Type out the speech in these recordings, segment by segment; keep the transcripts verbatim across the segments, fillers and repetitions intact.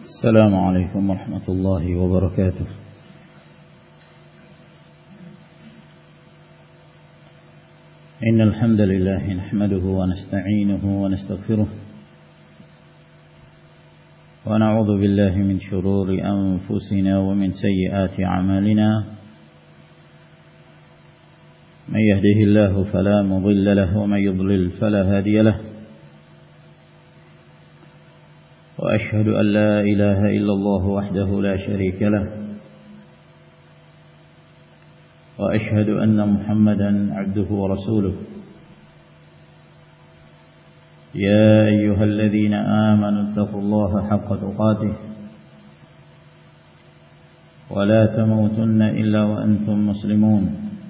السلام عليكم ورحمة الله وبركاته. إن الحمد لله نحمده ونستعينه ونستغفره ونعوذ بالله من شرور أنفسنا ومن سيئات أعمالنا. من يهده الله فلا مضل له ومن يضلل فلا هادي له. وأشهد أن لا إله إلا الله وحده لا شريك له. وأشهد أن محمدا عبده ورسوله. يا أيها الذين آمنوا اتقوا الله حق تقاته ولا تموتن إلا وأنتم مسلمون.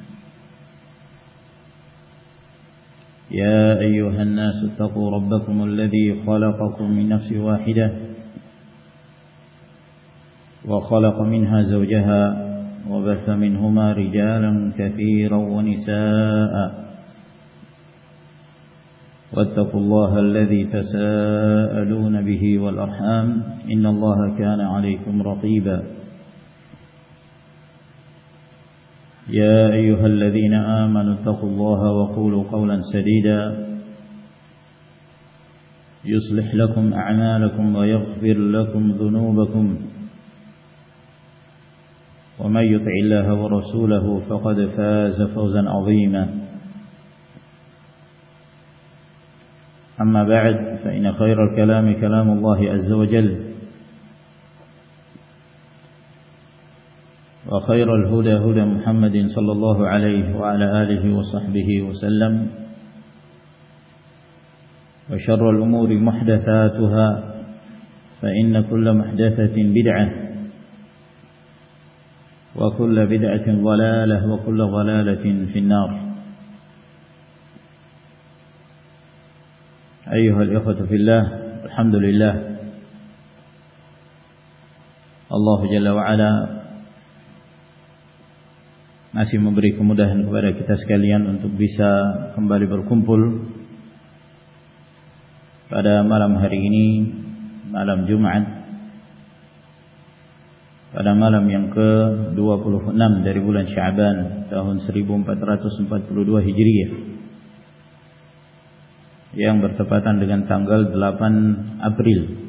يا أيها الناس اتقوا ربكم الذي خلقكم من نفس واحدة وخلق منها زوجها وبث منهما رجالا كثيرا ونساء واتقوا الله الذي تساءلون به والأرحام إن الله كان عليكم رقيبا. يا أيها الذين آمنوا اتقوا الله وقولوا قولا سديدا يصلح لكم أعمالكم ويغفر لكم ذنوبكم ومن يطع الله ورسوله فقد فاز فوزا عظيما. أما بعد فإن خير الكلام كلام الله عز وجل وخير الهدى هدى محمد صلى الله عليه وعلى آله وصحبه وسلم. وشر الأمور محدثاتها فإن كل محدثة بدعة وكل بدعة ضلالة وكل ضلالة في النار. أيها الإخوة في الله، الحمد لله Allah Jalla wa'ala masih memberi kemudahan kepada kita sekalian untuk bisa kembali berkumpul pada malam hari ini, malam Jumat, pada malam yang ke dua puluh enam dari bulan Sya'ban tahun seribu empat ratus empat puluh dua Hijriah, yang bertepatan dengan tanggal delapan April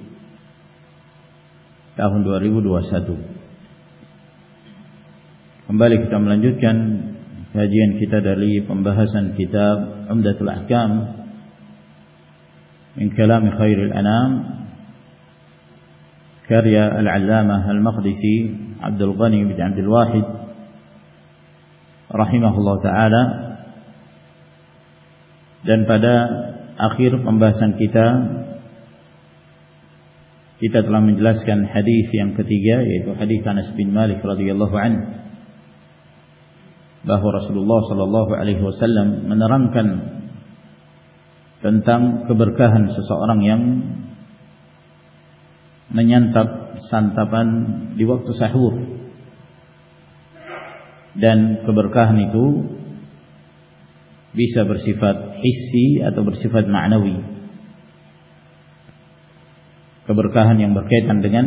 tahun dua ribu dua puluh satu. Kembali kita melanjutkan kajian kita dari pembahasan kitab Umdatul Ahkam min kalam khairil anam karya Al-Allamah Al-Maqdisi Abdul Ghani bin Abdul Wahid rahimahullah ta'ala. Dan pada akhir pembahasan kita kita telah menjelaskan hadis yang ketiga, yaitu hadis Anas bin Malik radhiyallahu anhu, bahwa Rasulullah sallallahu alaihi wasallam menerangkan tentang keberkahan seseorang yang menyantap santapan di waktu sahur, dan keberkahan itu bisa bersifat hissi atau bersifat ma'nawi. Keberkahan yang berkaitan dengan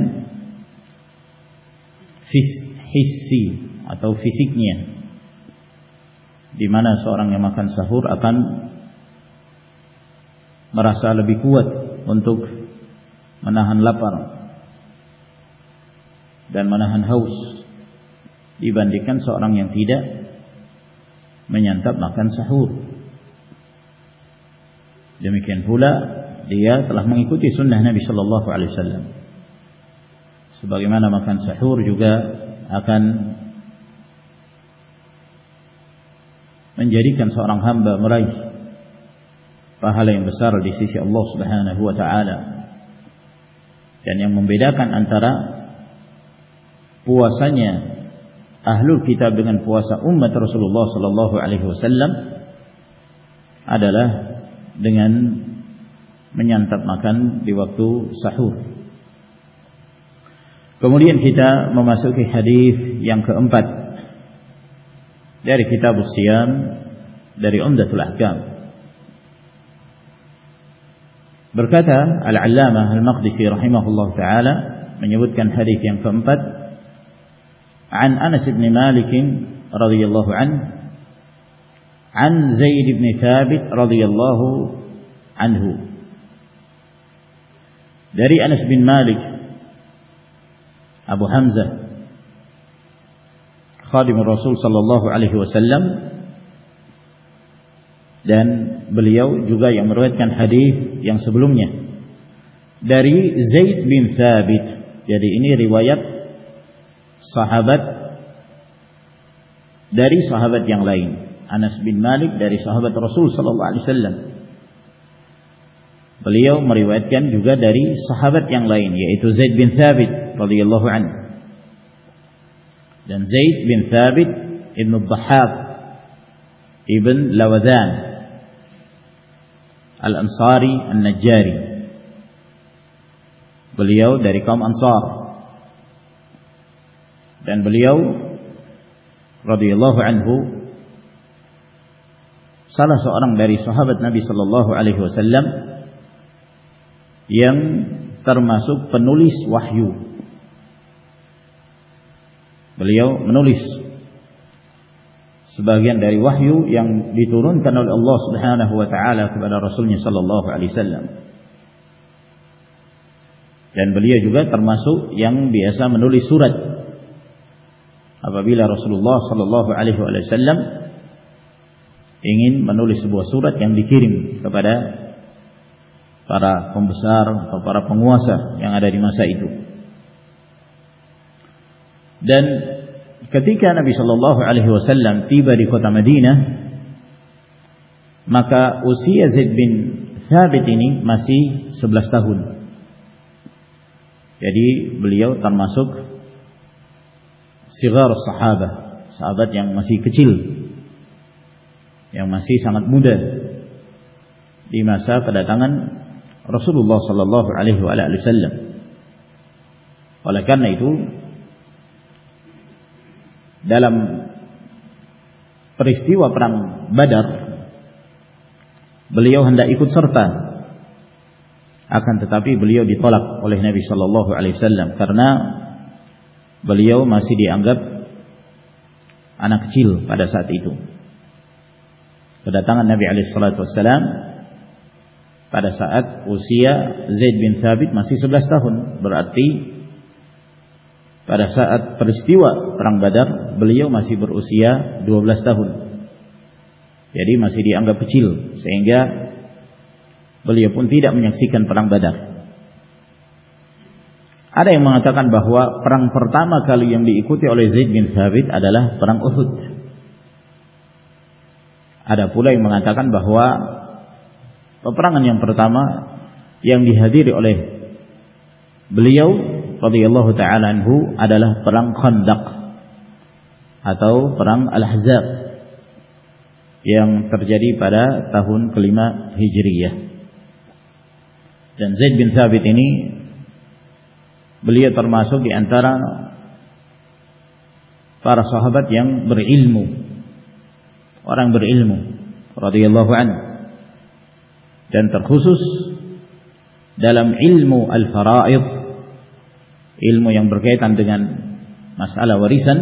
hissi atau fisiknya, di mana seorang yang makan sahur akan merasa lebih kuat untuk menahan lapar dan menahan haus dibandingkan seorang yang tidak menyantap makan sahur. Demikian pula dia telah mengikuti sunnah Nabi sallallahu alaihi wasallam. Sebagaimana makan sahur juga akan menjadikan seorang hamba meraih pahala yang besar di sisi Allah Subhanahu wa taala. Dan yang membedakan antara puasanya ahlul kitab dengan puasa umat Rasulullah sallallahu alaihi wasallam adalah dengan menyantap makan di waktu sahur. Kemudian kita memasuki hadis yang keempat dari kitab Siyam dari Umdatul Ahkam. Berkata Al-Allamah Al-Maqdisi rahimahullah ta'ala, menyebutkan hadis yang keempat, an Anas bin Malik radhiyallahu anhu, an Zaid bin Thabit radhiyallahu anhu. Dari Anas bin Malik, Abu Hamzah, khadim Rasul sallallahu alaihi wasallam, dan beliau juga yang meriwayatkan hadis yang sebelumnya dari Zaid bin Thabit. Jadi ini riwayat sahabat dari sahabat yang lain. Anas bin Malik dari sahabat Rasul sallallahu alaihi wasallam. Beliau meriwayatkan juga dari sahabat yang lain, yaitu Zaid bin Thabit radhiyallahu anhu. Dan Zaid bin Thabit ibn Dhahhak ibn Lawadan Al-Ansari An-Najjari. Beliau dari kaum Ansar. Dan beliau radhiyallahu anhu salah seorang dari sahabat Nabi sallallahu alaihi wasallam yang termasuk penulis wahyu. Beliau menulis sebagian dari wahyu yang diturunkan oleh Allah Subhanahu wa taala kepada Rasulnya sallallahu alaihi wasallam. Dan beliau juga termasuk yang biasa menulis surat. Apabila Rasulullah sallallahu alaihi wasallam ingin menulis sebuah surat yang dikirim kepada para pembesar atau para penguasa yang ada di masa itu. Dan ketika Nabi sallallahu alaihi wasallam tiba di kota Madinah, maka usia Zaid bin Thabit ini masih sebelas tahun. Jadi beliau termasuk sigar sahabat, sahabat yang masih kecil, yang masih sangat muda di masa kedatangan Rasulullah sallallahu alaihi wasallam. Oleh karena itu, dalam peristiwa perang Badar, beliau hendak ikut serta, akan tetapi beliau ditolak oleh Nabi sallallahu alaihi wasallam karena beliau masih dianggap anak kecil pada saat itu. Kedatangan Nabi alaihi salatu wasallam pada saat usia Zaid bin Thabit masih sebelas tahun. Berarti pada saat peristiwa perang Badar beliau masih berusia dua belas tahun. Jadi masih dianggap kecil, sehingga beliau pun tidak menyaksikan perang Badar. Ada yang mengatakan bahwa perang pertama kali yang diikuti oleh Zaid bin Thabit adalah perang Uhud. Ada pula yang mengatakan bahwa peperangan yang pertama yang dihadiri oleh beliau radhiyallahu ta'ala anhu adalah perang Khandaq atau perang Al-Ahzab yang terjadi pada tahun kelima Hijriyah. Dan Zaid bin Thabit ini beliau termasuk di antara para sahabat yang berilmu, orang berilmu radhiyallahu anhu, dan terkhusus dalam ilmu al-fara'id, ilmu yang berkaitan dengan masalah warisan.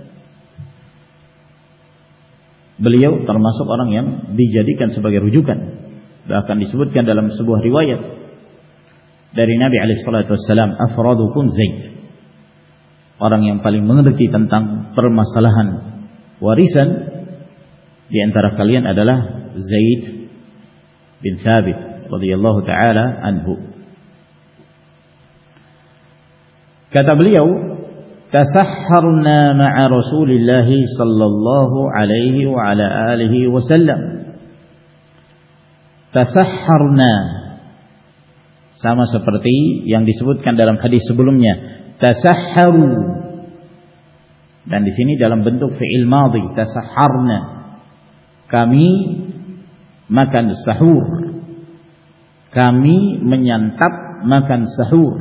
Beliau termasuk orang yang dijadikan sebagai rujukan. Bahkan disebutkan dalam sebuah riwayat dari Nabi alaihi salatu wassalam, afradukum Zaid, orang yang paling mengerti tentang permasalahan warisan di antara kalian adalah Zaid bin Thabit radhiyallahu taala anhu. Kata beliau, tasahharna ma'a Rasulillah sallallahu alaihi wa ala alihi wasallam. Tasahharna sama seperti yang disebutkan dalam hadis sebelumnya, tasahharu. Dan di sini dalam bentuk fi'il madhi, tasahharna. Kami makan sahur. Kami menyantap makan sahur.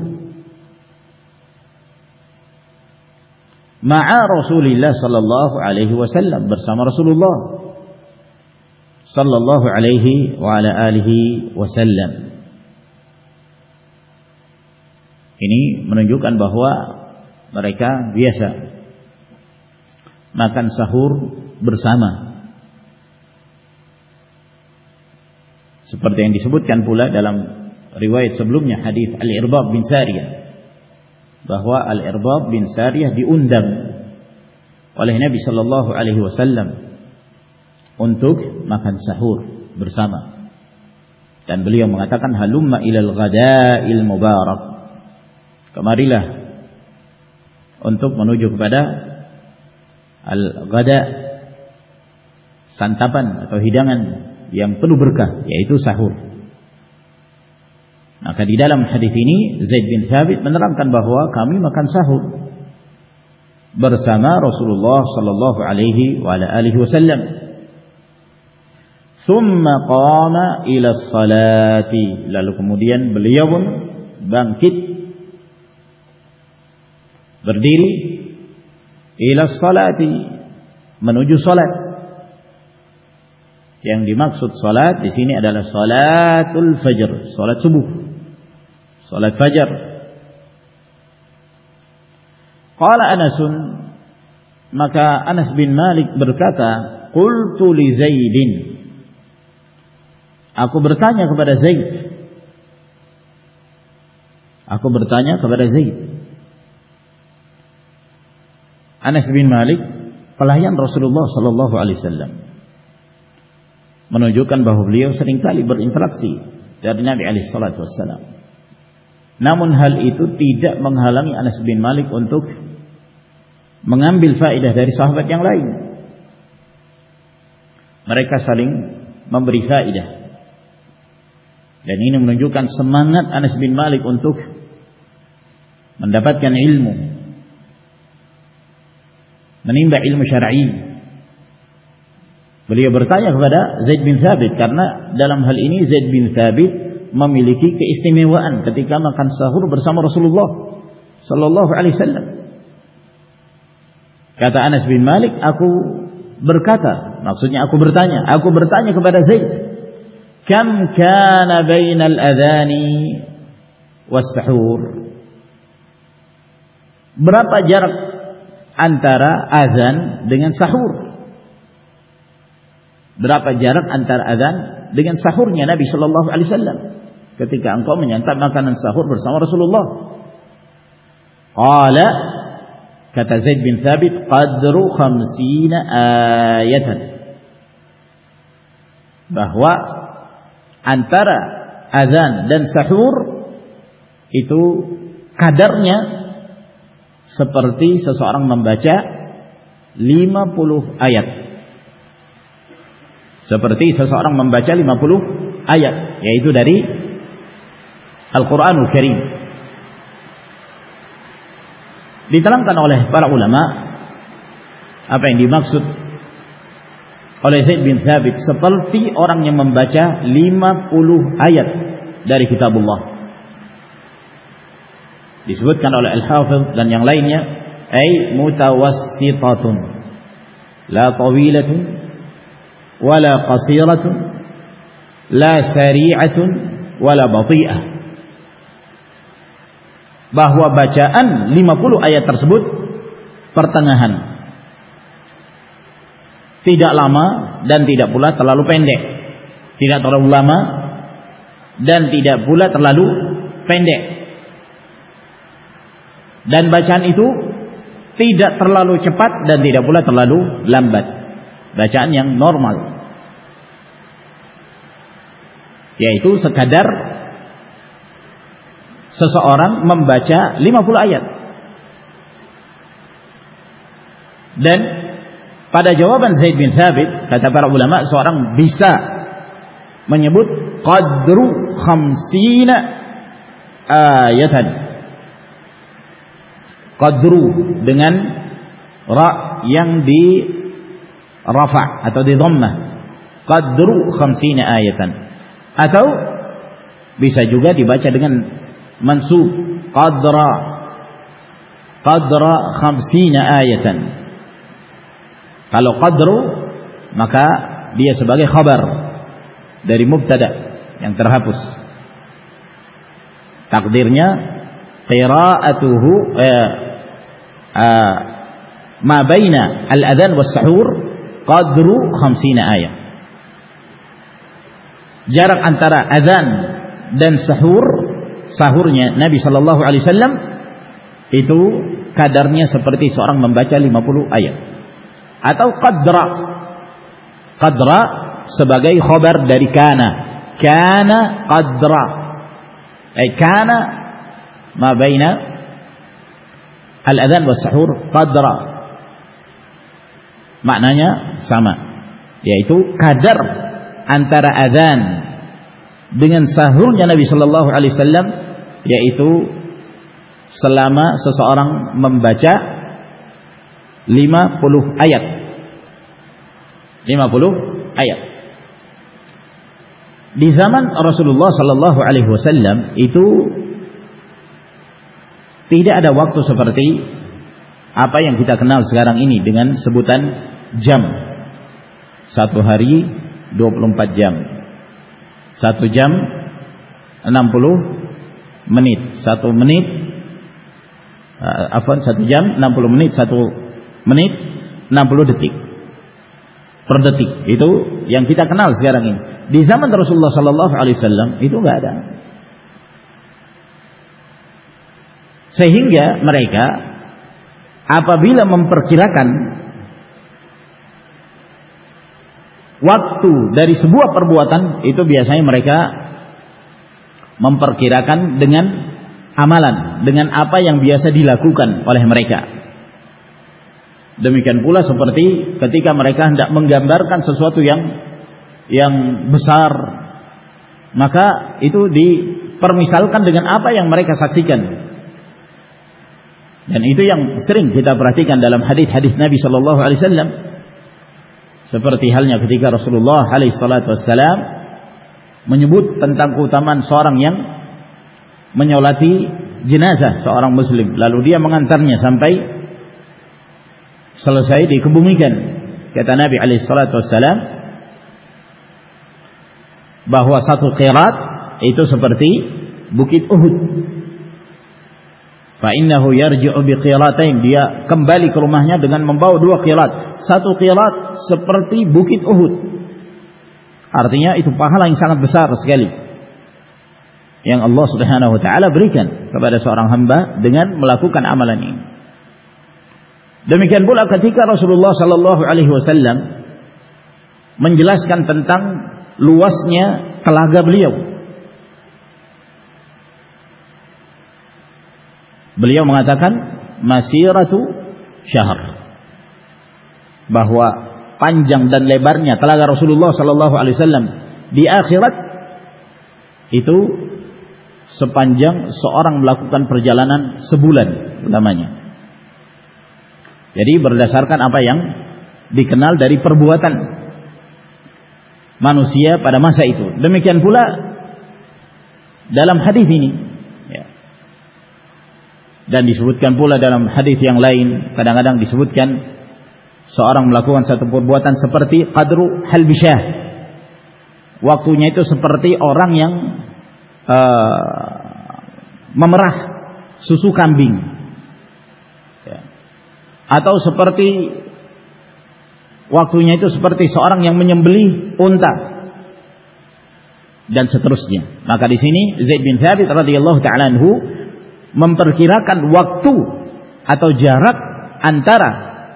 Ma'a Rasulillah sallallahu alaihi wasallam, bersama Rasulullah sallallahu alaihi wa ala alihi wasallam. Ini menunjukkan bahwa mereka biasa makan sahur bersama, seperti yang disebutkan pula dalam riwayat sebelumnya, hadis Al-Irbad bin Sariyah, bahwa Al-Irbad bin Sariyah diundang oleh Nabi sallallahu alaihi wasallam untuk makan sahur bersama, dan beliau mengatakan, halumma ilal ghada'il mubarak, kemarilah untuk menuju kepada al-ghada, santapan atau hidangan yang penuh berkah, yaitu sahur. Maka di dalam hadis ini Zaid bin Thabit menerangkan bahwa kami makan sahur bersama Rasulullah sallallahu alaihi wa ala alihi wasallam. Thumma qama ila salati, lalu kemudian beliau pun bangkit berdiri ila salati, menuju salat. Yang dimaksud salat di sini adalah salatul fajr, salat subuh, salat fajar. Qala Anasun, maka Anas bin Malik berkata, qultu li Zaidin, aku bertanya kepada Zaid. Aku bertanya kepada Zaid. Anas bin Malik pelayan Rasulullah sallallahu alaihi wasallam, menunjukkan bahwa beliau seringkali berinteraksi dari Nabi alaihi salatu wasallam. Namun hal itu tidak menghalangi Anas bin Malik untuk mengambil faedah dari sahabat yang lain. Mereka saling memberi faedah, dan ini menunjukkan semangat Anas bin Malik untuk mendapatkan ilmu, menimba ilmu syar'i. Beliau bertanya kepada Zaid bin Thabit, karena dalam hal ini Zaid bin Thabit memiliki keistimewaan ketika makan sahur bersama Rasulullah sallallahu alaihi wasallam. Kata Anas bin Malik, aku berkata, maksudnya aku bertanya, aku bertanya kepada Zaid, kam kana bainal adhani was sahur, berapa jarak antara azan dengan sahur? Berapa jarak antara azan dengan sahurnya Nabi sallallahu alaihi wasallam ketika engkau menyantap makanan sahur bersama Rasulullah? Qala, kata Zaid bin Thabit, qadru khamsina ayatan, bahwa antara azan dan sahur itu kadarnya seperti seseorang membaca lima puluh ayat. Seperti seseorang membaca lima puluh ayat, yaitu dari Al-Quranul Karim. Diterangkan oleh para ulama apa yang dimaksud oleh Zaid bin Thabit, seperti orang yang membaca lima puluh ayat dari kitabullah. Disebutkan oleh Al-Hafidh dan yang lainnya, ay mutawassitatun, la tawilatun wala qasiratun, la sari'atun wala bati'ah, bahwa bacaan lima puluh ayat tersebut pertengahan, tidak lama dan tidak pula terlalu pendek, tidak terlalu lama dan tidak pula terlalu pendek, dan bacaan itu tidak terlalu cepat dan tidak pula terlalu lambat, bacaan yang normal, yaitu sekadar seseorang membaca lima puluh ayat. Dan pada jawaban Zaid bin Thabit, kata para ulama, seorang bisa menyebut qadru khamsina ayatan, qadru dengan ra yang di rafa atau di dhammah, qadru khamsina ayatan, atau bisa juga dibaca dengan mansub, qadra qadra khamsina ayatan. Kalau qadru maka dia sebagai khabar dari mubtada yang terhapus, takdirnya qira'atuhu eh, uh, ma baina al-adzan was-sahur qadru khamsina ayat. Jarak antara adzan dan sahur, sahurnya Nabi sallallahu alaihi wasallam itu kadarnya seperti seorang membaca lima puluh ayat. Atau qadra. Qadra sebagai khabar dari kana. Kana qadra. Eh kana ma baina al-adzan was-sahur qadra. Maknanya sama, yaitu kadar antara adzan dengan sahurnya Nabi sallallahu alaihi wasallam, yaitu selama seseorang membaca lima puluh ayat. lima puluh ayat. Di zaman Rasulullah sallallahu alaihi wasallam itu tidak ada waktu seperti apa yang kita kenal sekarang ini dengan sebutan jam. Satu hari dua puluh empat jam. Satu jam enam puluh menit. Satu menit uh, afwan satu jam enam puluh menit. Satu menit enam puluh detik per detik. Itu yang kita kenal sekarang ini. Di zaman Rasulullah sallallahu alaihi wasallam itu enggak ada. Sehingga mereka apabila memperkirakan waktu dari sebuah perbuatan, itu biasanya mereka memperkirakan dengan amalan, dengan apa yang biasa dilakukan oleh mereka. Demikian pula seperti ketika mereka hendak menggambarkan sesuatu yang yang besar, maka itu dipermisalkan dengan apa yang mereka saksikan. Dan itu yang sering kita perhatikan dalam hadis-hadis Nabi sallallahu alaihi wasallam. Seperti halnya ketika Rasulullah alaihi salatu wassalam menyebut tentang keutamaan seorang yang menyolati jenazah seorang muslim, lalu dia mengantarnya sampai selesai dikebumikan. Kata Nabi alaihi salatu wassalam bahwa satu qirat itu seperti bukit Uhud. Fa innahu yarji'u bi qiratain, dia kembali ke rumahnya dengan membawa dua qirat. Satu qirat seperti bukit Uhud. Artinya itu pahala yang sangat besar sekali yang Allah Subhanahu wa taala berikan kepada seorang hamba dengan melakukan amalan ini. Demikian pula ketika Rasulullah sallallahu alaihi wasallam menjelaskan tentang luasnya telaga beliau. Beliau mengatakan masiratu syahr, bahwa panjang dan lebarnya telaga Rasulullah sallallahu alaihi wasallam di akhirat itu sepanjang seorang melakukan perjalanan sebulan lamanya. Jadi berdasarkan apa yang dikenal dari perbuatan manusia pada masa itu. Demikian pula dalam hadis ini. Dan disebutkan pula dalam hadis yang lain, kadang-kadang disebutkan seorang melakukan satu perbuatan seperti qadru halbisyah. Waktunya itu seperti orang yang uh, memerah susu kambing, ya. Atau seperti waktunya itu seperti seorang yang menyembelih unta, dan seterusnya. Maka di sini Zaid bin Thabit radhiyallahu ta'ala anhu memperkirakan waktu atau jarak antara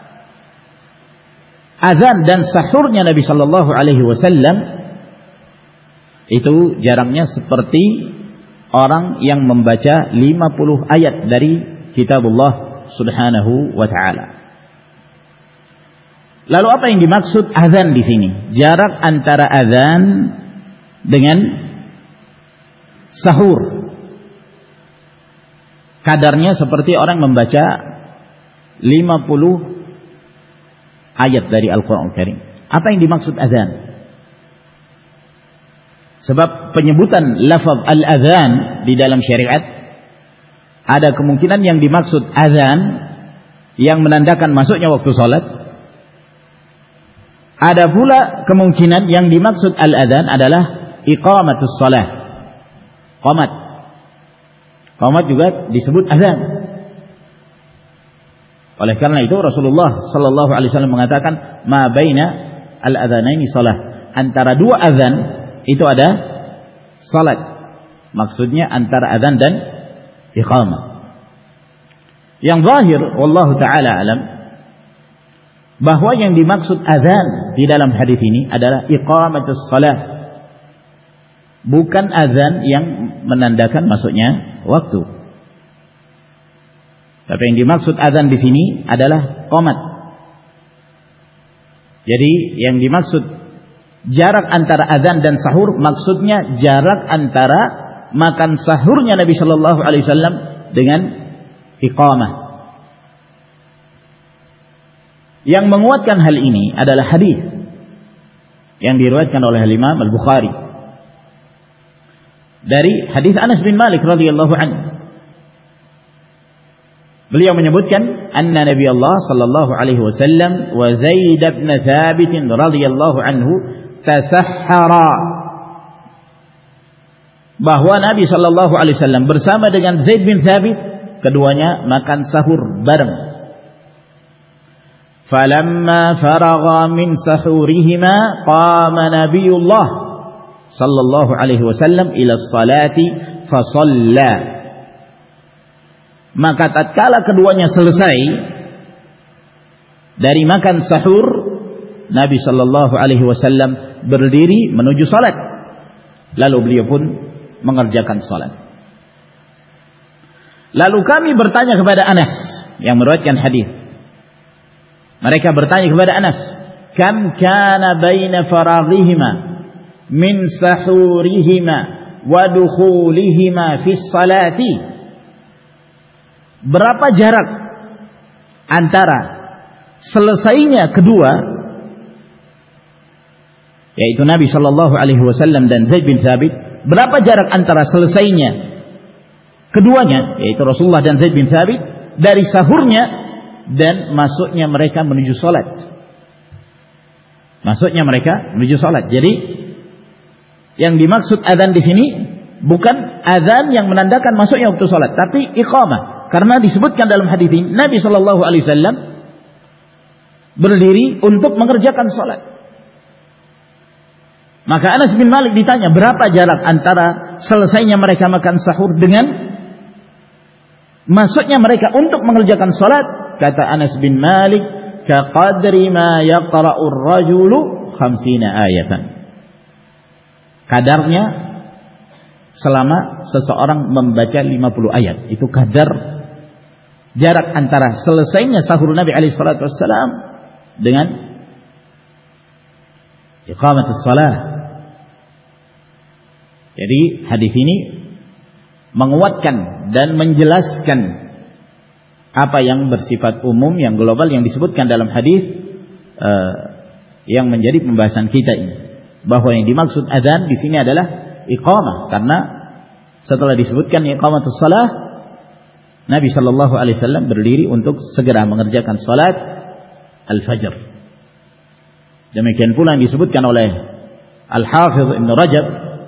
azan dan sahurnya Nabi sallallahu alaihi wasallam itu jaraknya seperti orang yang membaca lima puluh ayat dari kitabullah Subhanahu wa taala. Lalu apa yang dimaksud azan di sini? Jarak antara azan dengan sahur kadarnya seperti orang membaca lima puluh ayat dari Al-Quran Al-Karim. Apa yang dimaksud azan? Sebab penyebutan lafaz al-azan di dalam syariat, ada kemungkinan yang dimaksud azan yang menandakan masuknya waktu salat. Ada pula kemungkinan yang dimaksud al-azan adalah iqamatus salah. Qamat. Qamat juga disebut azan. Oleh karena itu Rasulullah sallallahu alaihi wasallam mengatakan ma baina al-adzanaini shalah. Antara dua azan itu ada salat. Maksudnya antara azan dan iqamah. Yang zahir wallahu taala alam bahwa yang dimaksud azan di dalam hadis ini adalah iqamatus shalah. Bukan azan yang menandakan masuknya waktu. Tapi yang dimaksud azan di sini adalah qomat. Jadi yang dimaksud jarak antara azan dan sahur maksudnya jarak antara makan sahurnya Nabi Shallallahu Alaihi Wasallam dengan iqamah. Yang menguatkan hal ini adalah hadis yang diriwayatkan oleh Imam Al-Bukhari dari hadis Anas bin Malik radhiyallahu anhu. Beliau menyebutkan anna Nabi Allah sallallahu alaihi wasallam wa Zaid bin Thabit radhiyallahu anhu tasahhara, bahwa Nabi sallallahu alaihi wasallam bersama dengan Zaid bin Thabit keduanya makan sahur bareng. Falamma faragha min sahurihima qama Nabiullah sallallahu alaihi wasallam ila salati fa shalla. Maka tatkala keduanya selesai dari makan sahur, Nabi sallallahu alaihi wasallam berdiri menuju salat. Lalu beliau pun mengerjakan salat. Lalu kami bertanya kepada Anas yang meriwayatkan hadis. Mereka bertanya kepada Anas, "Kam kana baina faraghihima min sahurihima wa dukhulihima fi salati?" Berapa jarak antara selesainya kedua, yaitu Nabi Shallallahu Alaihi Wasallam dan Zaid bin Thabit, berapa jarak antara selesainya keduanya, yaitu Rasulullah dan Zaid bin Thabit, dari sahurnya dan masuknya mereka menuju salat. Masuknya mereka menuju salat. Jadi yang dimaksud adzan di sini bukan adzan yang menandakan masuknya waktu salat, tapi iqamah. Karena disebutkan dalam hadis ini Nabi Shallallahu Alaihi Wasallam berdiri untuk mengerjakan salat. Maka Anas bin Malik ditanya berapa jarak antara selesainya mereka makan sahur dengan masuknya mereka untuk mengerjakan salat. Kata Anas bin Malik, ka qadri ma yaqra'ur rajulu khamsina ayatan. Kadarnya selama seseorang membaca lima puluh ayat. Itu kadar jarak antara selesainya sahur Nabi alaihi salatu wassalam dengan iqamatus shalah. Jadi hadis ini menguatkan dan menjelaskan apa yang bersifat umum, yang global, yang disebutkan dalam hadis uh, yang menjadi pembahasan kita ini, bahwa yang dimaksud adzan di sini adalah iqamah, karena setelah disebutkan iqamatus shalah, Nabi Shallallahu Alaihi Wasallam berdiri untuk segera mengerjakan salat al-fajr. Demikian pula yang disebutkan oleh Al-Hafidh Ibn Rajab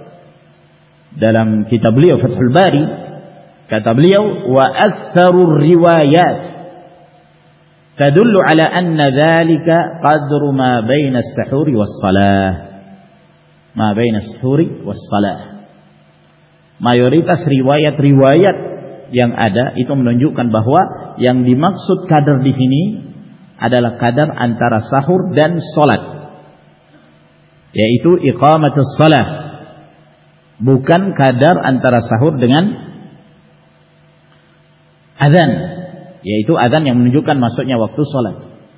dalam kitab beliau Fathul Bari. Kata beliau, wa aktsarur riwayat tadullu ala anna dzalika qadru ma baina as-suhuri was-shalah. Ma baina as-suhuri was-shalah. Mayoritas riwayat-riwayat yang ada itu menunjukkan bahwa yang dimaksud kadar di sini adalah kadar antara sahur dan salat, yaitu iqamatus shalah, bukan kadar antara sahur dengan azan, yaitu azan yang menunjukkan masuknya waktu salat.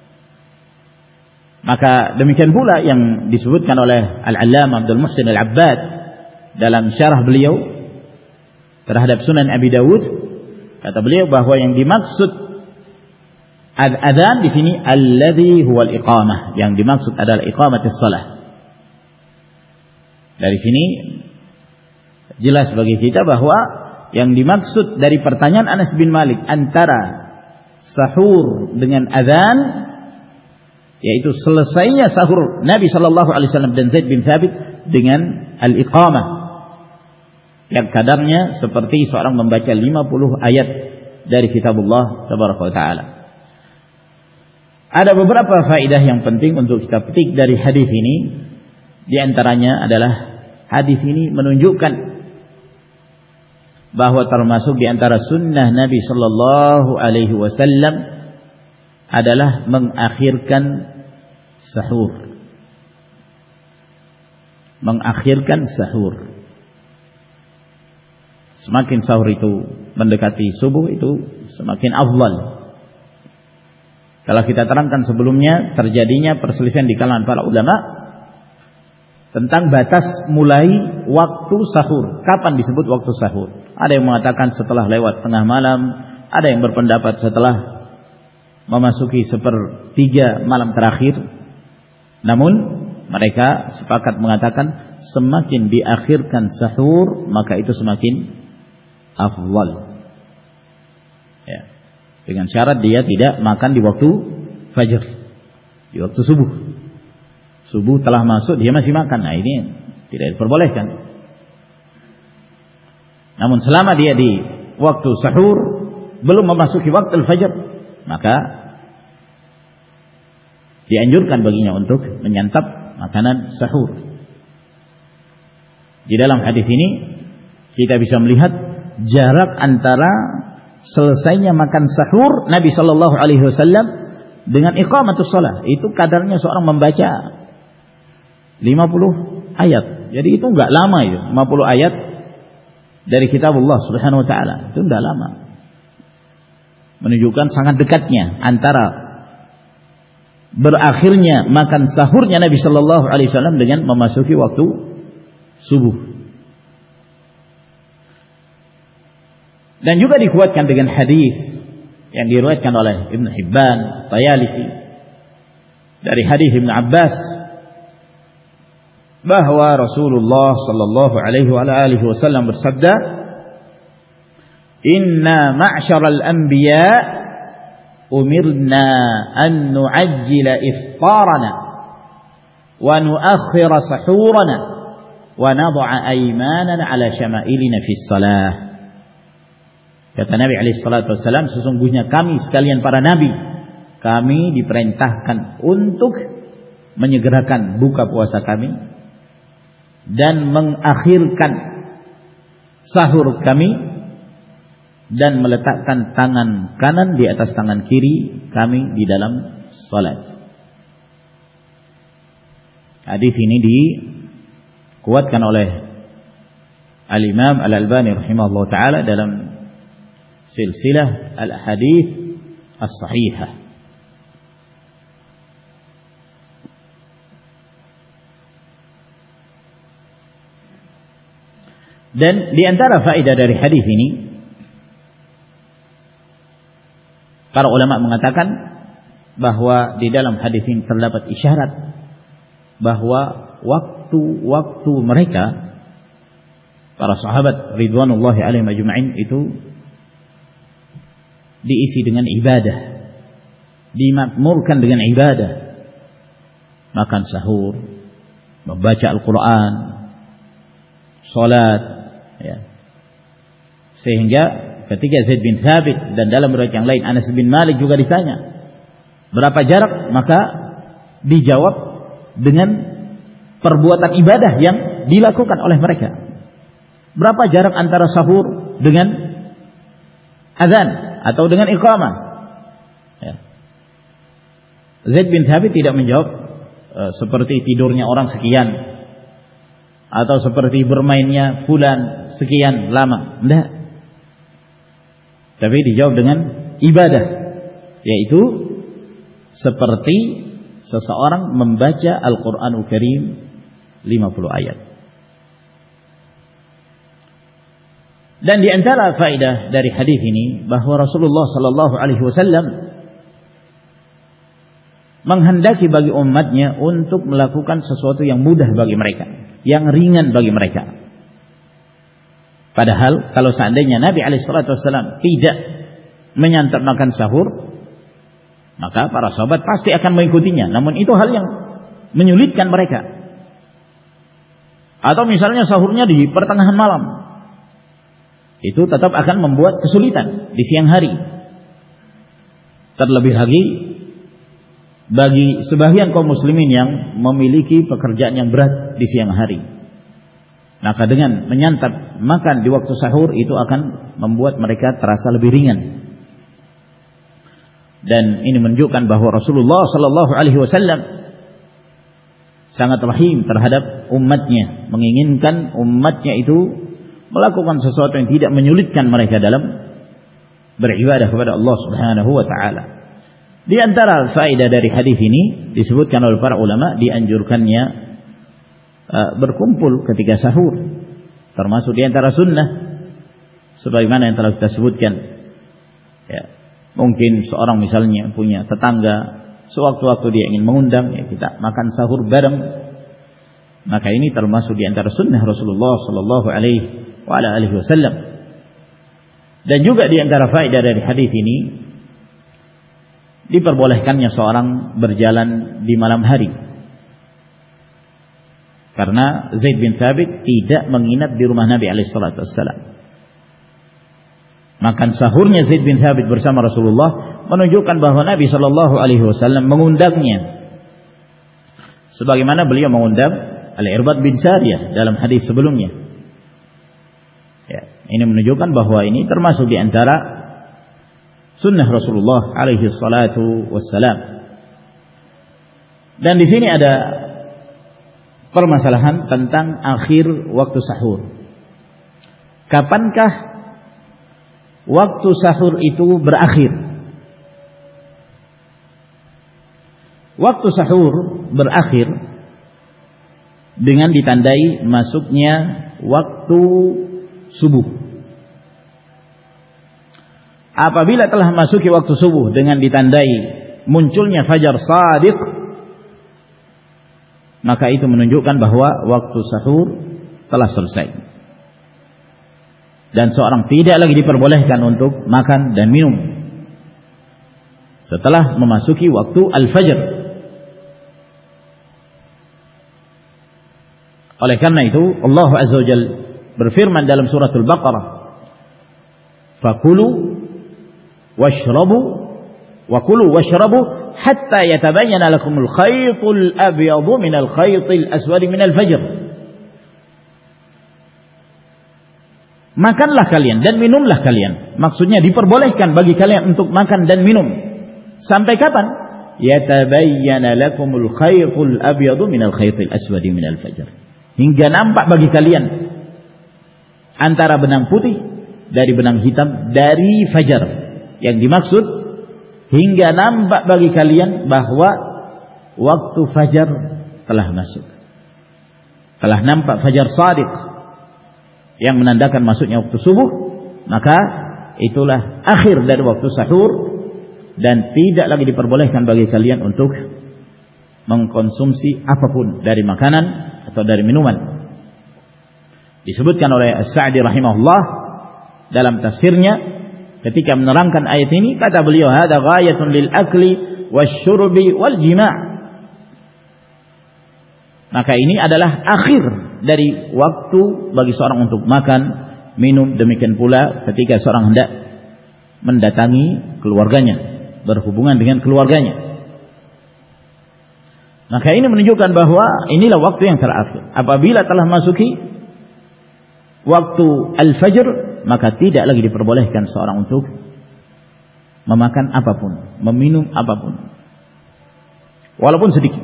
Maka demikian pula yang disebutkan oleh Al-Allamah Abdul Muhsin Al-Abbad dalam syarah beliau terhadap Sunan Abi Dawud. Kata beliau bahwa yang dimaksud adzan di sini alladzi huwal iqamah, yang dimaksud adalah iqamatus shalah. Dari sini jelas bagi kita bahwa yang dimaksud dari pertanyaan Anas bin Malik antara sahur dengan adzan, yaitu selesainya sahur Nabi sallallahu alaihi wasallam dan Zaid bin Thabit dengan al-iqamah. yang kadarnya seperti seorang membaca lima puluh ayat dari kitabullah tabaraka wa taala. Ada beberapa faedah yang penting untuk kita petik dari hadis ini. Di antaranya adalah hadis ini menunjukkan bahwa termasuk di antara sunnah Nabi sallallahu alaihi wasallam adalah mengakhirkan sahur. Mengakhirkan sahur. Semakin sahur itu mendekati subuh itu semakin afdal. Kalau kita terangkan sebelumnya terjadinya perselisihan di kalangan para ulama tentang batas mulai waktu sahur. Kapan disebut waktu sahur? Ada yang mengatakan setelah lewat tengah malam, ada yang berpendapat setelah memasuki sepertiga malam terakhir. Namun mereka sepakat mengatakan semakin diakhirkan sahur maka itu semakin afdal. Ya. Dengan syarat dia tidak makan di waktu fajar, di waktu subuh. Subuh telah masuk dia masih makan. Nah ini tidak diperbolehkan. Namun selama dia di waktu sahur belum memasuki waktu fajar, maka dianjurkan baginya untuk menyantap makanan sahur. Di dalam hadis ini kita bisa melihat jarak antara selesainya makan sahur Nabi sallallahu alaihi wasallam dengan iqamatus shalah. Itu kadarnya seorang membaca lima puluh ayat. Jadi itu enggak lama itu, lima puluh ayat dari kitabullah subhanahu wa ta'ala. Itu enggak lama. Menunjukkan sangat dekatnya antara berakhirnya makan sahurnya Nabi sallallahu alaihi wasallam dengan memasuki waktu subuh. Dan juga dikuatkan dengan hadis yang diriwayatkan oleh Ibnu Hibban, Tayalisi dari hadis Ibnu Abbas bahwa Rasulullah sallallahu alaihi wa alihi wasallam bersabda, "Inna ma'syaral anbiya umirna an nu'ajjila iftarana wa nu'akhkhira sahurana wa nad'a aymanana 'ala syama'ilina fis shalah." Kata Nabi alaihi salatu wasallam, sesungguhnya kami sekalian para nabi, kami diperintahkan untuk menyegerakan buka puasa kami dan mengakhirkan sahur kami dan meletakkan tangan kanan di atas tangan kiri kami di dalam salat. Hadis ini dikuatkan oleh Al-Imam Al-Albani rahimahullah taala dalam silsilah al-hadits as-sahihah. Dan di antara faedah dari hadis ini, para ulama mengatakan bahwa di dalam hadis ini terdapat isyarat bahwa waktu-waktu mereka para sahabat ridwanullahi alaihim ajma'in itu diisi dengan ibadah, dimakmurkan dengan ibadah, makan sahur, membaca Al-Quran, salat, ya. Sehingga ketika Zaid bin Thabit dan dalam riwayat yang lain Anas bin Malik juga ditanya berapa jarak, maka dijawab dengan perbuatan ibadah yang dilakukan oleh mereka. Berapa jarak antara sahur dengan azan atau dengan iqamah? Ya. Zaid bin Thabit tidak menjawab e, seperti tidurnya orang sekian atau seperti bermainnya fulan sekian lama. Tidak. Tapi dijawab dengan ibadah, yaitu seperti seseorang membaca Al-Quranul Karim lima puluh ayat. Dan di antara faedah dari hadis ini bahwa Rasulullah sallallahu alaihi wasallam menghendaki bagi umatnya untuk melakukan sesuatu yang mudah bagi mereka, yang ringan bagi mereka. Padahal kalau seandainya Nabi alaihi salatu wasallam tidak menyantap makan sahur, maka para sahabat pasti akan mengikutinya. Namun itu hal yang menyulitkan mereka. Atau misalnya sahurnya di pertengahan malam, itu tetap akan membuat kesulitan di siang hari. Terlebih lagi bagi sebagian kaum muslimin yang memiliki pekerjaan yang berat di siang hari, maka dengan menyantap makan di waktu sahur itu akan membuat mereka terasa lebih ringan. Dan ini menunjukkan bahwa Rasulullah sallallahu alaihi wasallam sangat rahim terhadap umatnya, menginginkan umatnya itu melakukan sesuatu yang tidak menyulitkan mereka dalam beribadah kepada Allah Subhanahu wa taala. Di antara faedah dari hadis ini disebutkan oleh para ulama dianjurkannya uh, berkumpul ketika sahur, termasuk di antara sunnah sebagaimana yang telah kita sebutkan. Ya, mungkin seorang misalnya punya tetangga, sewaktu-waktu dia ingin mengundang, ya kita makan sahur bareng. Maka ini termasuk di antara sunnah Rasulullah sallallahu alaihi wasallam. Dan juga di antara faedah dari hadis ini diperbolehkannya seorang berjalan di malam hari, karena Zaid bin Thabit tidak menginap di rumah Nabi alaihi salatu wassalam. Makan sahurnya Zaid bin Thabit bersama Rasulullah menunjukkan bahwa Nabi sallallahu alaihi wasallam mengundangnya, sebagaimana beliau mengundang Al-Irbad bin Sariyah dalam hadis sebelumnya. Ya, ini menunjukkan bahwa ini termasuk di antara sunnah Rasulullah alaihi salatu wassalam. Dan di sini ada permasalahan tentang akhir waktu sahur. Kapankah waktu sahur itu berakhir? Waktu sahur berakhir dengan ditandai masuknya waktu subuh. Apabila telah masuki waktu subuh dengan ditandai munculnya fajar shadiq, maka itu menunjukkan bahwa waktu sahur telah selesai. Dan seorang tidak lagi diperbolehkan untuk makan dan minum setelah memasuki waktu al-fajr. Oleh karena itu Allah Azza wa Jalla berfirman dalam surah Al-Baqarah, "Fakulu washrabu wa kulu washrabu hatta yatabayyana lakumul khaytul abyadu minal khaytil aswadi minal fajr." Makanlah kalian dan minumlah kalian. Maksudnya diperbolehkan bagi kalian untuk makan dan minum. Sampai kapan? Yatabayyana lakumul khaytul abyadu minal khaytil aswadi minal fajr. Hingga nampak bagi kalian antara benang putih dari benang hitam dari fajar. Yang dimaksud hingga nampak bagi kalian bahwa waktu fajar telah masuk. Telah nampak fajar shadiq yang menandakan masuknya waktu subuh, maka itulah akhir dari waktu sahur dan tidak lagi diperbolehkan bagi kalian untuk mengkonsumsi apapun dari makanan atau dari minuman. Disebutkan oleh As-Sa'di rahimahullah dalam tafsirnya ketika menerangkan ayat ini, kata beliau, "Hada ghayatun lil akli wasyurbi wal jima'." Maka ini adalah akhir dari waktu bagi seorang untuk makan, minum, demikian pula ketika seorang hendak mendatangi keluarganya, berhubungan dengan keluarganya. Maka ini menunjukkan bahwa inilah waktu yang terakhir. Apabila telah masuki waktu al-fajr, maka tidak lagi diperbolehkan seorang untuk memakan apapun, meminum apapun, walaupun sedikit.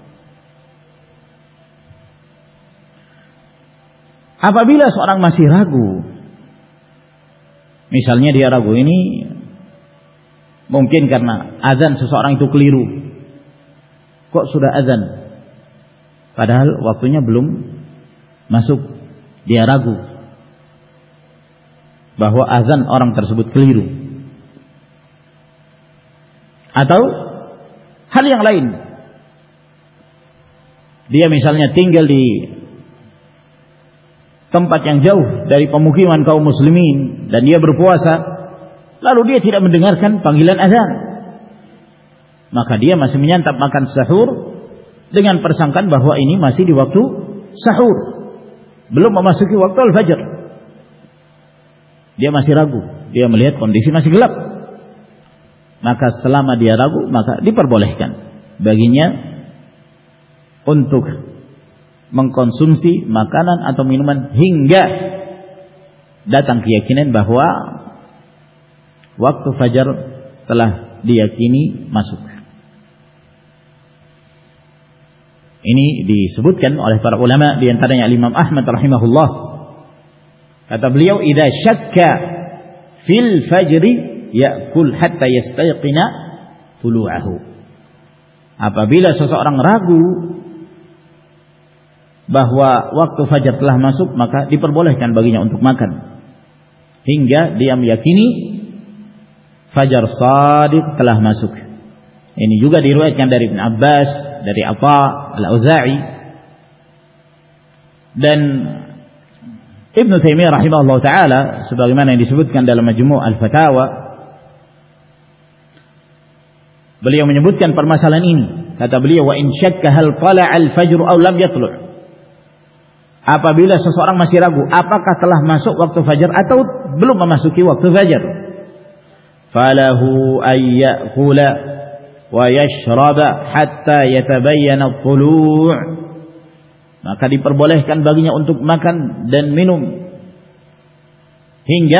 Apabila seorang masih ragu, misalnya dia ragu ini mungkin karena azan seseorang itu keliru, kok sudah azan padahal waktunya belum masuk, dia ragu bahwa azan orang tersebut keliru. Atau hal yang lain, dia misalnya tinggal di tempat yang jauh dari pemukiman kaum muslimin dan dia berpuasa, lalu dia tidak mendengarkan panggilan azan, maka dia masih menyantap makan sahur dengan persangkaan bahwa ini masih di waktu sahur, belum memasuki waktu al-fajr. dia masih ragu, dia melihat kondisi masih gelap, maka selama dia ragu maka diperbolehkan baginya untuk mengkonsumsi makanan atau minuman hingga datang keyakinan bahwa waktu fajar telah diyakini masuk. Ini disebutkan oleh para ulama, di antaranya Imam Ahmad rahimahullah. Kata beliau, "Idza syakka fil fajri ya'kul hatta yastayqina tulu'ahu." Apabila seseorang ragu bahwa waktu fajar telah masuk, maka diperbolehkan baginya untuk makan hingga dia meyakini fajar shadiq telah masuk. Ini juga diriwayatkan dari Ibn Abbas, dari Atha, Al-Auza'i, dan Ibnu Taimiyah rahimahullah taala sebagaimana yang disebutkan dalam Majmu' Al-Fatawa. Beliau menyebutkan permasalahan ini. Kata beliau, "Wa in syakka hal tala'a al-fajr aw lam yatlu'." Apabila seseorang masih ragu apakah telah masuk waktu fajar atau belum memasuki waktu fajar, falahu ay ya'kula wa yashraba hatta yatabayyana at-tulu'. Maka diperbolehkan baginya untuk makan dan minum hingga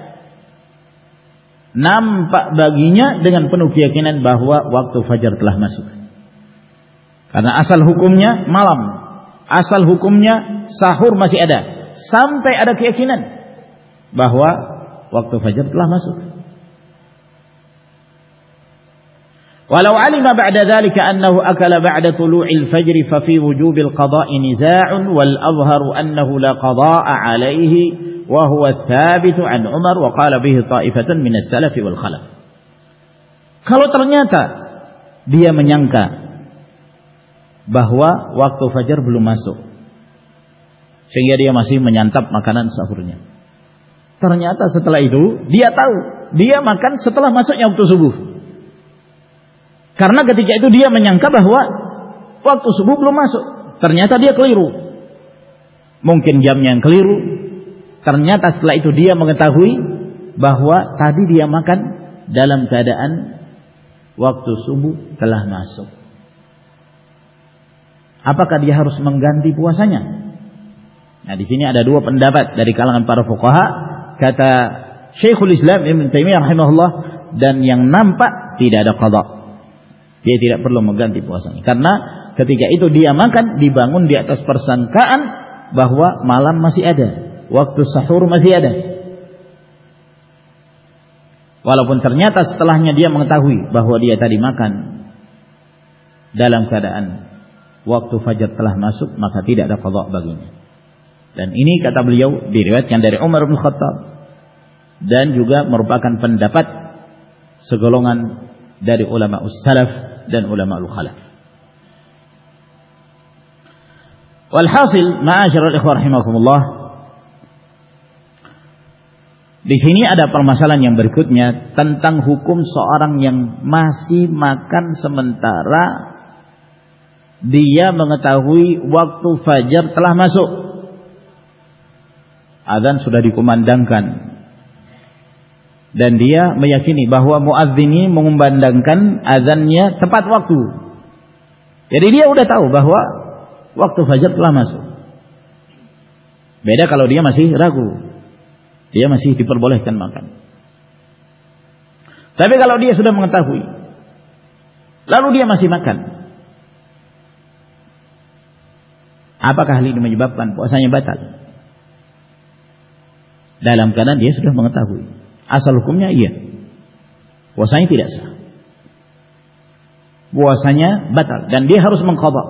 nampak baginya dengan penuh keyakinan bahwa waktu fajar telah masuk. Karena asal hukumnya malam, asal hukumnya sahur masih ada sampai ada keyakinan bahwa waktu fajar telah masuk. Walau alima ba'da dhalika annahu akala ba'da tulu'il fajr fa fi wujubil qada'i niza'un wal azharu annahu la qada'a alayhi wa huwa thabit an Umar wa qala bihi ta'ifatan min as-salaf wal khalaf. Kalau ternyata dia menyangka bahwa waktu fajar belum masuk sehingga dia masih menyantap makanan sahurnya, ternyata setelah itu dia tahu dia makan setelah masuknya waktu subuh. Karena ketika itu dia menyangka bahwa waktu subuh belum masuk, ternyata dia keliru. Mungkin jamnya yang keliru. Ternyata setelah itu dia mengetahui bahwa tadi dia makan dalam keadaan waktu subuh telah masuk. Apakah dia harus mengganti puasanya? Nah, di sini ada dua pendapat dari kalangan para fuqaha. Kata Syekhul Islam Ibnu Taimiyah rahimahullah, dan yang nampak tidak ada qada. Dia tidak perlu mengganti puasanya. Karena ketika itu dia makan dibangun di atas persangkaan bahwa malam masih ada, waktu sahur masih ada. Walaupun ternyata setelahnya dia mengetahui bahwa dia tadi makan dalam keadaan waktu fajar telah masuk, maka tidak ada qada baginya. Dan ini kata beliau diriwayatkan dari Umar bin Khattab dan juga merupakan pendapat segolongan dari ulama us-salaf dan ulama al-khalaf. Walhasil, ma'asyiral ikhwah rahimakumullah, di sini ada permasalahan yang berikutnya tentang hukum seorang yang masih makan sementara dia mengetahui waktu fajar telah masuk. Azan sudah dikumandangkan dan dia meyakini bahwa muadzin ini mengumandangkan azannya tepat waktu. Jadi dia udah tahu bahwa waktu fajar telah masuk. Beda kalau dia masih ragu, dia masih diperbolehkan makan. Tapi kalau dia sudah mengetahui lalu dia masih makan, apakah hal ini menyebabkan puasanya batal? Dalam keadaan dia sudah mengetahui, asal hukumnya iya, puasanya tidak sah, puasanya batal dan dia harus mengqadha.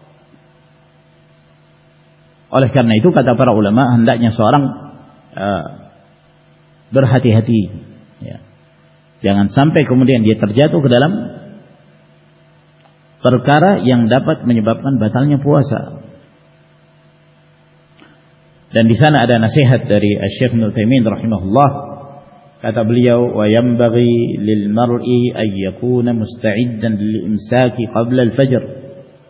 Oleh karena itu kata para ulama, hendaknya seorang uh, berhati-hati, ya. Jangan sampai kemudian dia terjatuh ke dalam perkara yang dapat menyebabkan batalnya puasa. Dan di sana ada nasihat dari Syekh Ibnu Taimiyah rahimahullah. Kata beliau, wa yanbaghi lil mar'i ay yakuna musta'iddan lil imsaki qabla al fajr.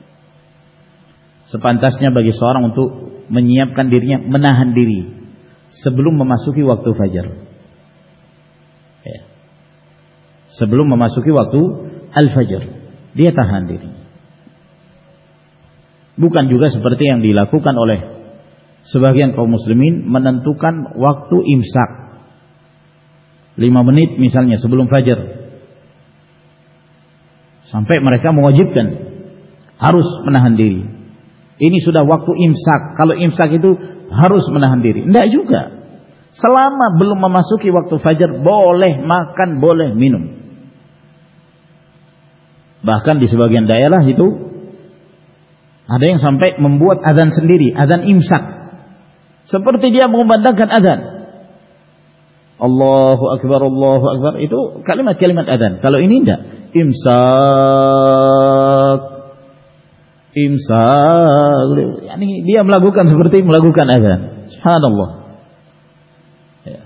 Sepantasnya bagi seorang untuk menyiapkan dirinya, menahan diri sebelum memasuki waktu fajar. Ya. Sebelum memasuki waktu al-fajr, dia tahan diri. Bukan juga seperti yang dilakukan oleh sebagian kaum muslimin, menentukan waktu imsak lima menit misalnya sebelum fajar, sampai mereka mewajibkan harus menahan diri. Ini sudah waktu imsak. Kalau imsak itu harus menahan diri. Tidak juga. Selama belum memasuki waktu fajar, boleh makan, boleh minum. Bahkan di sebagian daerah itu ada yang sampai membuat azan sendiri, azan imsak, seperti dia mengumandangkan azan. Allahu Akbar, Allahu Akbar, itu kalimat-kalimat azan. Kalau ini tidak, imsak, imsak, yani dia melakukan seperti melakukan azan. Subhanallah. Ya.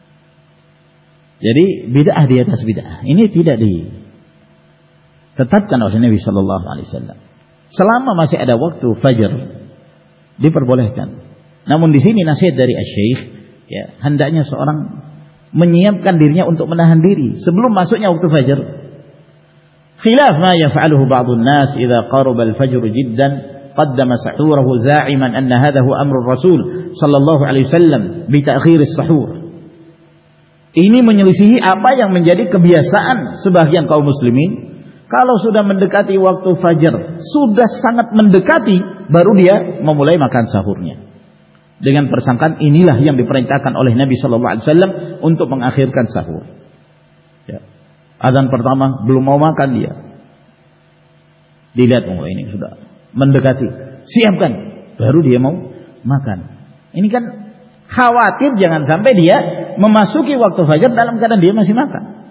Jadi bid'ah di atas bid'ah. Ini tidak ditetapkan oleh Nabi Sallallahu Alaihi Wasallam. Selama masih ada waktu fajar, diperbolehkan. Namun di sini nasihat dari Asy-Syaikh, ya, hendaknya seorang menyiapkan dirinya untuk menahan diri sebelum masuknya waktu fajar. Khilaf ma yaf'aluhu ba'dun nas idza qaraba al-fajr jiddan qaddama sahurahu za'iman anna hadha huwa amru Rasul sallallahu alaihi wasallam bi ta'khir as-sahur. Ini menyelisihi apa yang menjadi kebiasaan sebagian kaum muslimin. Kalau sudah mendekati waktu fajar, sudah sangat mendekati, baru dia memulai makan sahurnya. Dengan persangkaan inilah yang diperintahkan oleh Nabi Sallallahu Alaihi Wasallam untuk mengakhirkan sahur. Ya. Azan pertama belum mau makan dia. Dilihat, oh ini sudah mendekati, siapkan, baru dia mau makan. Ini kan khawatir jangan sampai dia memasuki waktu fajar dalam keadaan dia masih makan.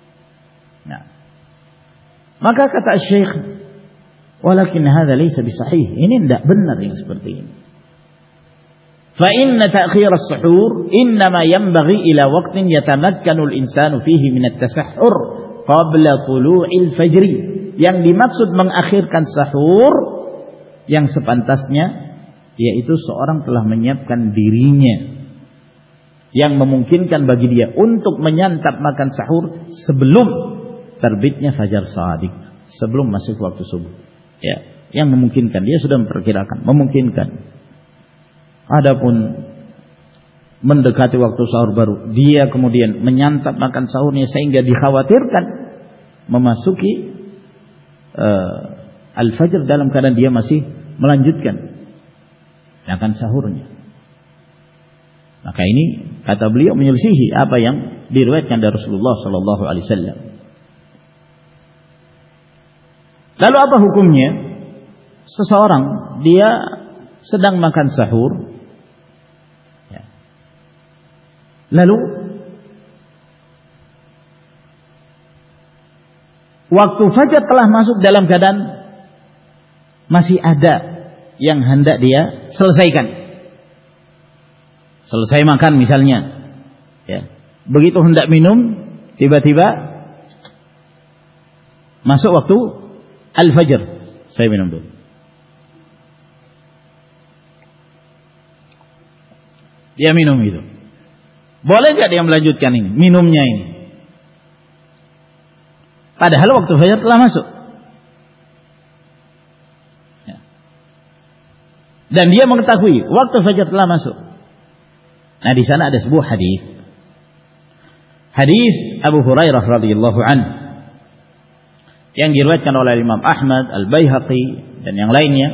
Maka kata Syekh, walakin hadza laysa bisahih. Ini tidak benar yang seperti ini. Fa inna ta'khir as-suhur innama yanbaghi ila waqtin yatamakkanu al-insanu fihi min at-tasahhur qabla tulu'il fajr. Yang dimaksud mengakhirkan sahur yang sepantasnya yaitu seorang telah menyiapkan dirinya yang memungkinkan bagi dia untuk menyantap makan sahur sebelum terbitnya fajar shadiq, sebelum masuk waktu subuh. Ya, yang memungkinkan, dia sudah memperkirakan, memungkinkan. Adapun mendekati waktu sahur baru, dia kemudian menyantap makan sahurnya sehingga dikhawatirkan memasuki uh, al-fajr dalam keadaan dia masih melanjutkan makan sahurnya. Maka ini kata beliau menyelisihi apa yang diriwayatkan dari Rasulullah sallallahu alaihi wasallam. Lalu apa hukumnya? Seseorang dia sedang makan sahur, ya. Lalu waktu fajar telah masuk dalam keadaan masih ada yang hendak dia selesaikan. Selesai makan misalnya, ya. Begitu hendak minum, tiba-tiba masuk waktu al-fajr, saya minum dulu. Dia minum itu. Boleh nggak dia melanjutkan ini, minumnya ini? Padahal waktu fajar telah masuk. Ya. Dan dia mengetahui waktu fajar telah masuk. Nah, di sana ada sebuah hadis. Hadis Abu Hurairah radhiyallahu anhu yang diriwayatkan oleh Imam Ahmad, Al-Baihaqi dan yang lainnya,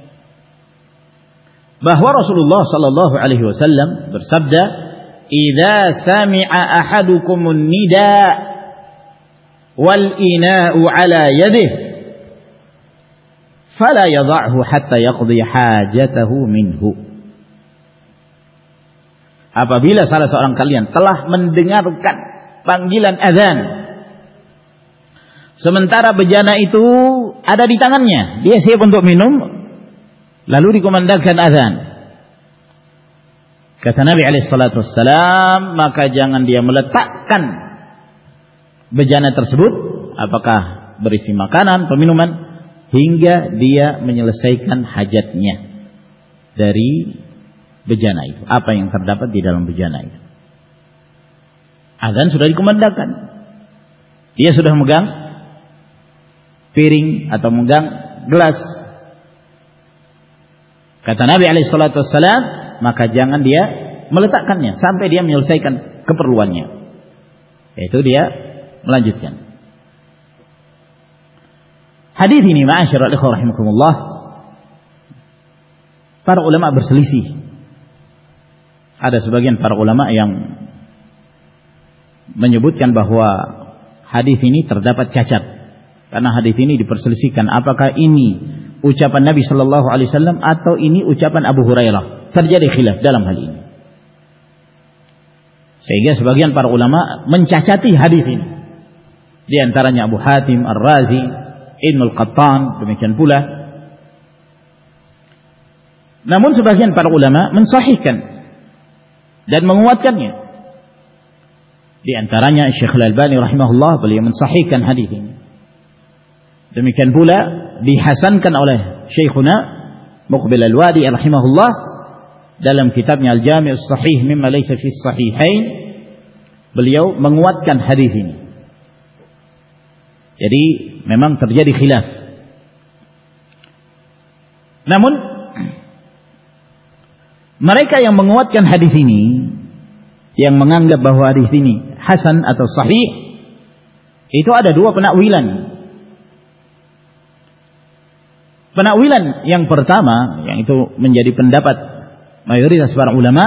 bahwa Rasulullah sallallahu alaihi wasallam bersabda, "Idza sami'a ahadukumun nida' wal ina'u 'ala yadihi fala yadh'hu hatta yaqdi hajatahu minhu." Apabila salah seorang kalian telah mendengarkan panggilan azan, sementara bejana itu ada di tangannya, dia siap untuk minum, lalu dikumandangkan azan. Kata Nabi alaihi salatu wassalam, maka jangan dia meletakkan bejana tersebut, apakah berisi makanan, peminuman, hingga dia menyelesaikan hajatnya dari bejana itu, apa yang terdapat di dalam bejana itu. Azan sudah dikumandangkan, dia sudah megang piring atau megang gelas. Kata Nabi alaihi salatu wassalam, maka jangan dia meletakkannya sampai dia menyelesaikan keperluannya. Yaitu dia melanjutkan. Hadis ini ma'asyiral ikhwah rahimakumullah, para ulama berselisih. Ada sebagian para ulama yang menyebutkan bahwa hadis ini terdapat cacat, karena hadis ini diperselisihkan apakah ini ucapan Nabi sallallahu alaihi wasallam atau ini ucapan Abu Hurairah. Terjadi khilaf dalam hal ini, sehingga sebagian para ulama mencacati hadis ini. Di antaranya Abu Hatim Ar-Razi, Ibnul Qattan, demikian pula. Namun sebagian para ulama mensahihkan dan menguatkannya. Di antaranya Syekh Al-Albani rahimahullah, beliau mensahihkan hadis ini. Demikian pula dihasankan oleh Syekhuna Muqbil Al-Wadi rahimahullah dalam kitabnya Al-Jami' As-Sahih mimma laysa fi as-sahihain. Beliau menguatkan hadis ini. Jadi memang terjadi khilaf. Namun mereka yang menguatkan hadis ini, yang menganggap bahwa hadis ini hasan atau sahih, itu ada dua penakwilan. Penakwilan yang pertama, yang itu menjadi pendapat mayoritas para ulama,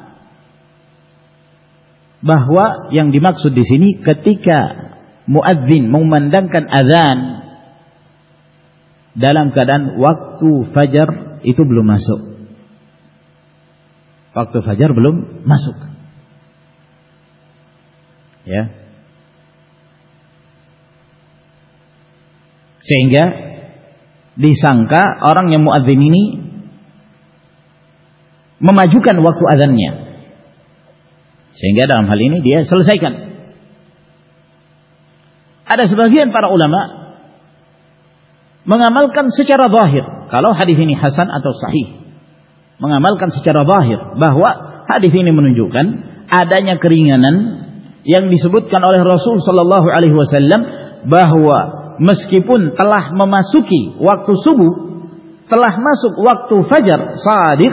bahwa yang dimaksud di sini ketika muadzin memandangkan azan dalam keadaan waktu fajar itu belum masuk. Waktu fajar belum masuk. Ya. Sehingga disangka orang yang muadzin ini memajukan waktu azannya. Sehingga dalam hal ini dia selesaikan. Ada sebagian para ulama mengamalkan secara zahir, kalau hadis ini hasan atau sahih, mengamalkan secara zahir bahwa hadis ini menunjukkan adanya keringanan yang disebutkan oleh Rasul sallallahu alaihi wasallam, bahwa meskipun telah memasuki waktu subuh, telah masuk waktu fajar shadiq,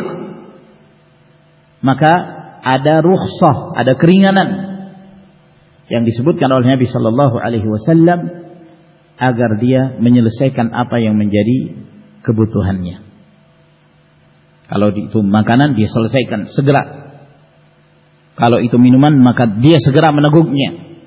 maka ada rukhsah, ada keringanan yang disebutkan oleh Nabi sallallahu alaihi wasallam agar dia menyelesaikan apa yang menjadi kebutuhannya. Kalau itu makanan, dia selesaikan segera. Kalau itu minuman, maka dia segera meneguknya.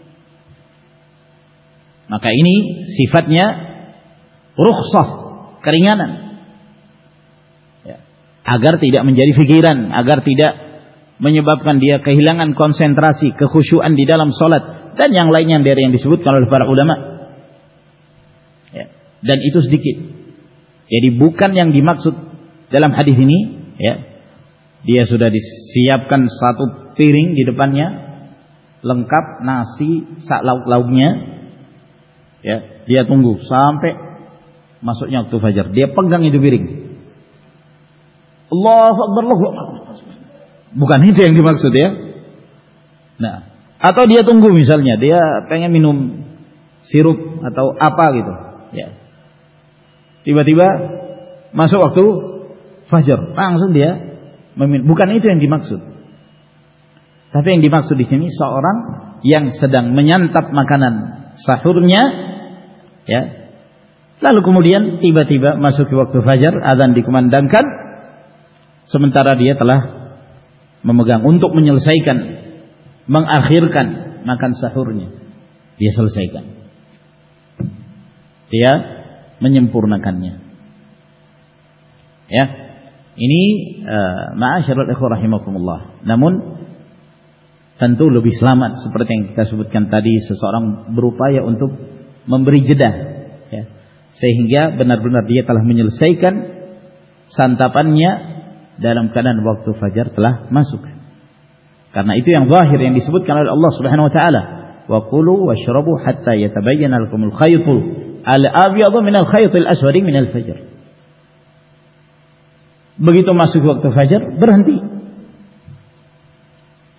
Maka ini sifatnya rukhsah, keringanan, ya. Agar tidak menjadi fikiran, agar tidak menyebabkan dia kehilangan konsentrasi, kekhusyuan di dalam salat dan yang lainnya dari yang disebutkan oleh para ulama. Ya. Dan itu sedikit. Jadi bukan yang dimaksud dalam hadis ini, ya. Dia sudah disiapkan satu piring di depannya, lengkap nasi, sak lauk-lauknya. Ya, dia tunggu sampai masuknya waktu fajar. Dia pegang itu piring. Allahu Akbar, Allahu Akbar. Bukan itu yang dimaksud, ya. Nah, atau dia tunggu misalnya, dia pengen minum sirup atau apa gitu, ya. Tiba-tiba masuk waktu fajar, langsung dia meminum. Bukan itu yang dimaksud. Tapi yang dimaksud di sini seorang yang sedang menyantap makanan sahurnya, ya. Lalu kemudian tiba-tiba masuk waktu fajar, azan dikumandangkan, sementara dia telah memegang untuk menyelesaikan, mengakhirkan makan sahurnya. Dia selesaikan. Dia menyempurnakannya. Ya. Ini uh, ma'asyiral ikhwah rahimakumullah. Namun tentu lebih selamat seperti yang kita sebutkan tadi, seseorang berupaya untuk memberi jeda, ya, sehingga benar-benar dia telah menyelesaikan santapannya dalam keadaan waktu fajar telah masuk. Karena itu yang zahir yang disebutkan oleh Allah Subhanahu wa taala, wa kulu washrabu hatta yatabayyana lakumul khaytul al-abyadu minal khaytil aswadi minal fajr. Begitu masuk waktu fajar, berhenti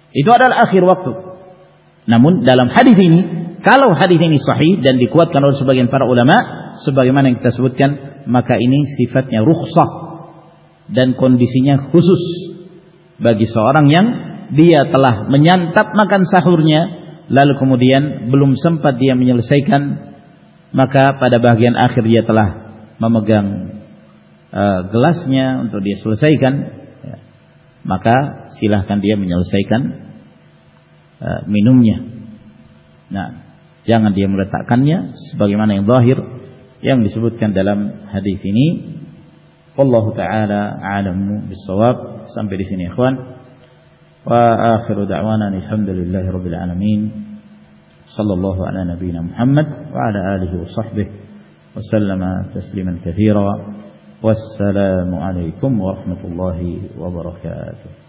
Itu adalah akhir waktu. Namun dalam hadis ini, kalau hadis ini sahih dan dikuatkan oleh sebagian para ulama, sebagaimana yang kita sebutkan, maka ini sifatnya rukhsah dan kondisinya khusus bagi seorang yang dia telah menyantap makan sahurnya, lalu kemudian belum sempat dia menyelesaikan, maka pada bagian akhir dia telah memegang uh, gelasnya untuk dia selesaikan, ya, maka silahkan dia menyelesaikan uh, minumnya. Nah, jangan dia meletakkannya sebagaimana yang zahir yang disebutkan dalam hadis ini. Wallahu taala a'lamu bis-shawab. Sampai di sini ikhwan. Wa akhiru da'wana alhamdulillahi rabbil alamin. Sallallahu ala nabiyyina Muhammad wa ala alihi wa sahbihi wa sallama tasliman katsira. Wassalamu alaikum warahmatullahi wabarakatuh.